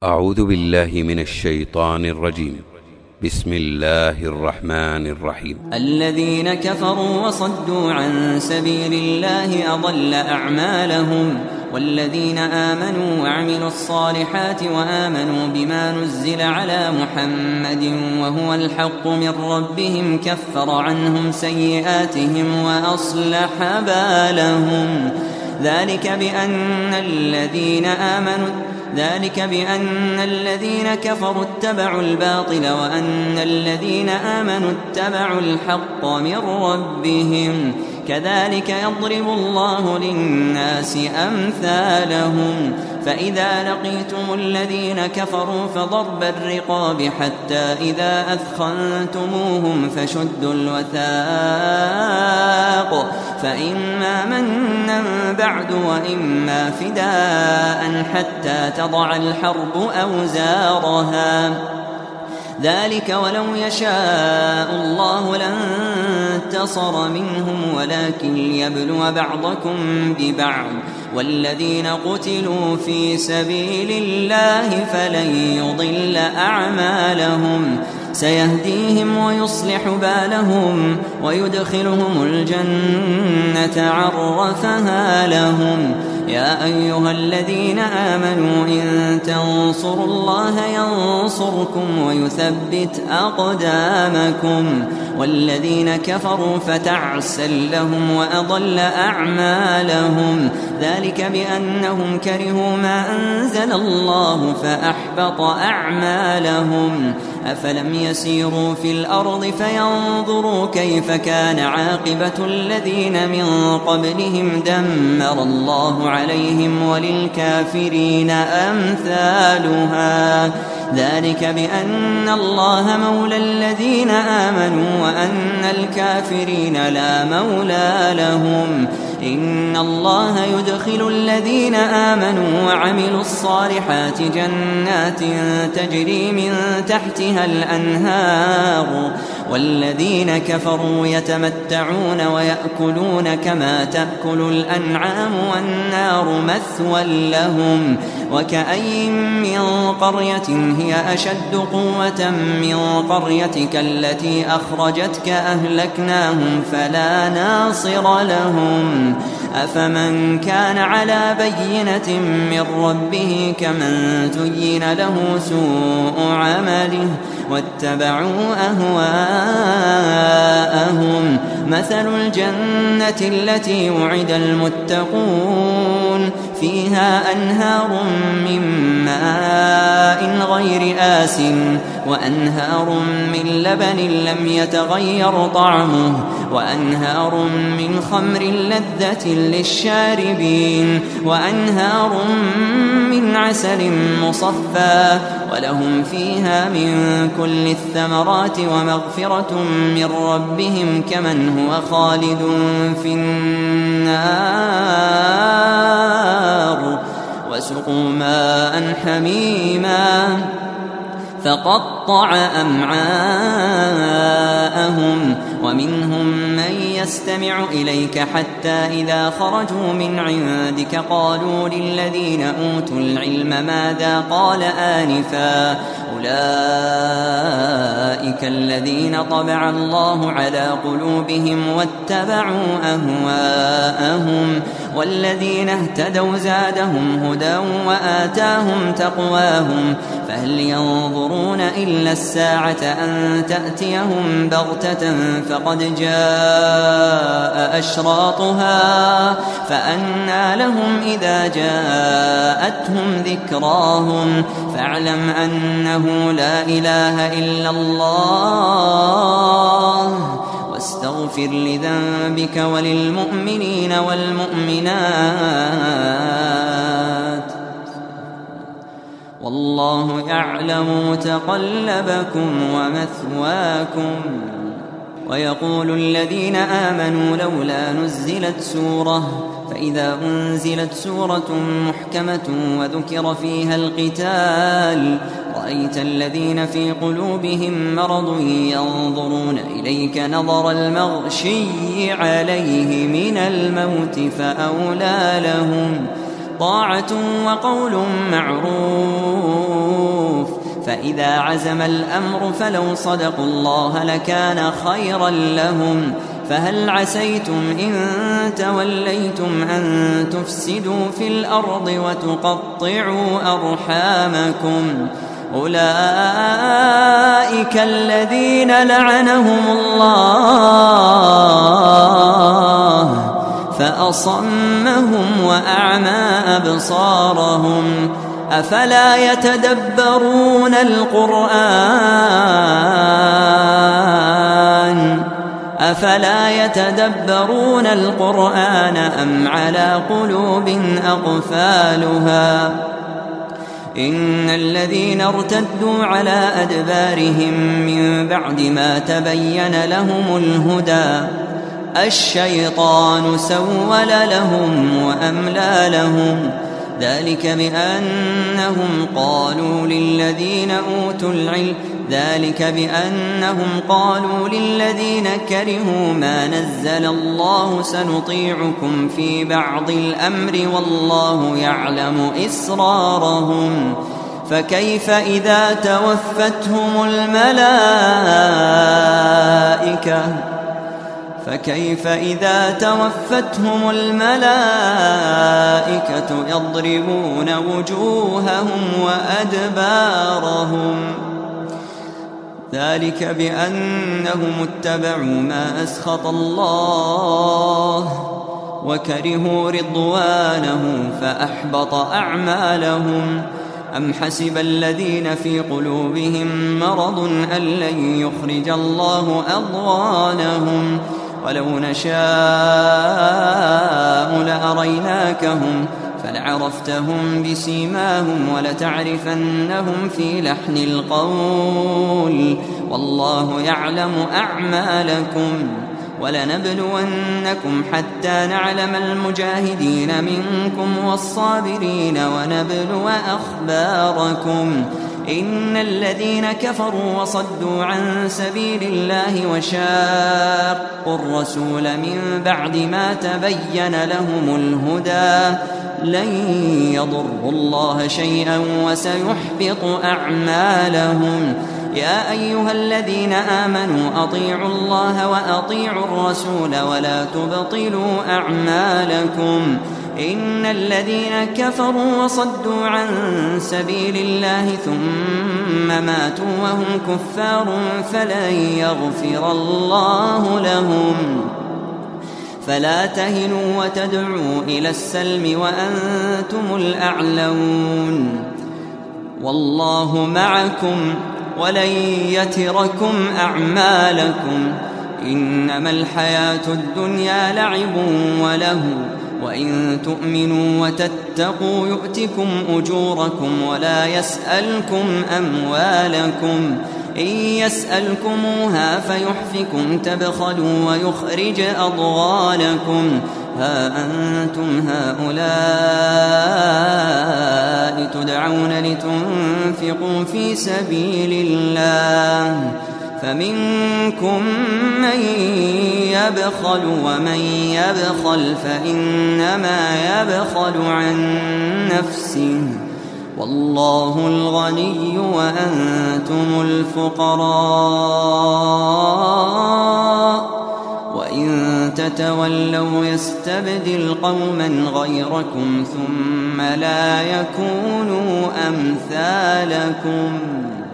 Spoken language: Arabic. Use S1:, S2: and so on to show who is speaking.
S1: أعوذ بالله من الشيطان الرجيم. بسم الله الرحمن الرحيم.
S2: الذين كفروا وصدوا عن سبيل الله أضل أعمالهم، والذين آمنوا وعملوا الصالحات وآمنوا بما نزل على محمد وهو الحق من ربهم كفر عنهم سيئاتهم وأصلح بالهم. ذلك بأن الذين كفروا اتبعوا الباطل وأن الذين آمنوا اتبعوا الحق من ربهم. كذلك يضرب الله للناس أمثالهم. فإذا لقيتم الذين كفروا فضرب الرقاب حتى إذا أثخنتموهم فشدوا الوثاق، فإما منا بعد وإما فداء حتى تضع الحرب أوزارها. ذلك ولو يشاء الله لانتصر منهم ولكن ليبلو بعضكم ببعض. والذين قتلوا في سبيل الله فلن يضل أعمالهم، سيهديهم ويصلح بالهم ويدخلهم الجنة عرفها لهم. يا أيها الذين آمنوا إن تنصروا الله ينصركم ويثبت أقدامكم. والذين كفروا فتعسا لهم وأضل أعمالهم. ذلك بأنهم كرهوا ما أنزل الله فأحبط أعمالهم. أفلم يسيروا في الأرض فينظروا كيف كان عاقبة الذين من قبلهم دمر الله عليهم وللكافرين أمثالها. ذلك بأن الله مولى الذين آمنوا وأن الكافرين لا مولى لهم. إن الله يدخل الذين آمنوا وعملوا الصالحات جنات تجري من تحتها الأنهار، والذين كفروا يتمتعون ويأكلون كما تأكل الأنعام والنار مثوى لهم. وكأي من قرية هي أشد قوة من قريتك التي أخرجتك أهلكناهم فلا ناصر لهم. أفمن كان على بينة من ربه كمن زين له سوء عمله واتبعوا أهواءهم. مثل الجنة التي وعد المتقون فيها أنهار من ماء غير آسٍ وأنهار من لبن لم يتغير طعمه وأنهار من خمر لذة للشاربين وأنهار من عسل مصفى ولهم فيها من كل الثمرات ومغفرة من ربهم كمن هو خالد في النار وسقوا ماء حميما فقطع أمعاءهم. ومنهم من يستمع إليك حتى إذا خرجوا من عندك قالوا للذين أوتوا العلم ماذا قال آنفا أولئك الذين طبع الله على قلوبهم واتبعوا أهواءهم. والذين اهتدوا زادهم هدى وآتاهم تقواهم. فهل ينظرون إلا الساعة أن تأتيهم بغتة فقد جاء أشراطها فأنى لهم إذا جاءتهم ذكراهم. فاعلم أنه لا إله إلا الله واستغفر لذنبك وللمؤمنين والمؤمنات والله يعلم متقلبكم ومثواكم. ويقول الذين آمنوا لولا نزلت سورة فإذا أنزلت سورة محكمة وذكر فيها القتال رأيت الذين في قلوبهم مرض ينظرون إليك نظر المغشي عليه من الموت فأولى لهم طاعة وقول معروف إذا عزم الأمر فلو صدقوا الله لكان خيرا لهم فهل عسيتم إن توليتم أن تفسدوا في الأرض وتقطعوا أرحامكم أولئك الذين لعنهم الله فأصمهم وأعمى أبصارهم أفلا يتدبرون القرآن أم على قلوب أقفالها إن الذين ارتدوا على أدبارهم من بعد ما تبين لهم الهدى الشيطان سول لهم وأملى لهم ذلك بأنهم قالوا للذين كرهوا ما نزل الله سنطيعكم في بعض الأمر والله يعلم إسرارهم فكيف إذا توفتهم الملائكة يضربون وجوههم وأدبارهم ذلك بأنهم اتبعوا ما أسخط الله وكرهوا رضوانه فأحبط أعمالهم أم حسب الذين في قلوبهم مرض أن لن يخرج الله أضغانهم ولو نشاء لأريناكهم فلعرفتهم بسيماهم ولتعرفنهم في لحن القول والله يعلم أعمالكم ولنبلونكم حتى نعلم المجاهدين منكم والصابرين ونبلو أخباركم إن الذين كفروا وصدوا عن سبيل الله وشاقوا الرسول من بعد ما تبين لهم الهدى لن يضروا الله شيئا وسيحبط أعمالهم يا أيها الذين آمنوا أطيعوا الله وأطيعوا الرسول ولا تبطلوا أعمالكم إن الذين كفروا وصدوا عن سبيل الله ثم ماتوا وهم كفار فلن يغفر الله لهم فلا تهنوا وتدعوا إلى السلم وأنتم الأعلون والله معكم ولن يتركم أعمالكم إنما الحياة الدنيا لعب وله وإن تؤمنوا وتتقوا يؤتكم أجوركم ولا يسألكم أموالكم إن يسألكموها فيحفكم تبخلوا ويخرج أضغانكم ها أنتم هؤلاء تدعون لتنفقوا في سبيل الله فمنكم من يبخل ومن يبخل فإنما يبخل عن نفسه والله الغني وأنتم الفقراء وإن تتولوا يستبدل قوما غيركم ثم لا يكونوا أمثالكم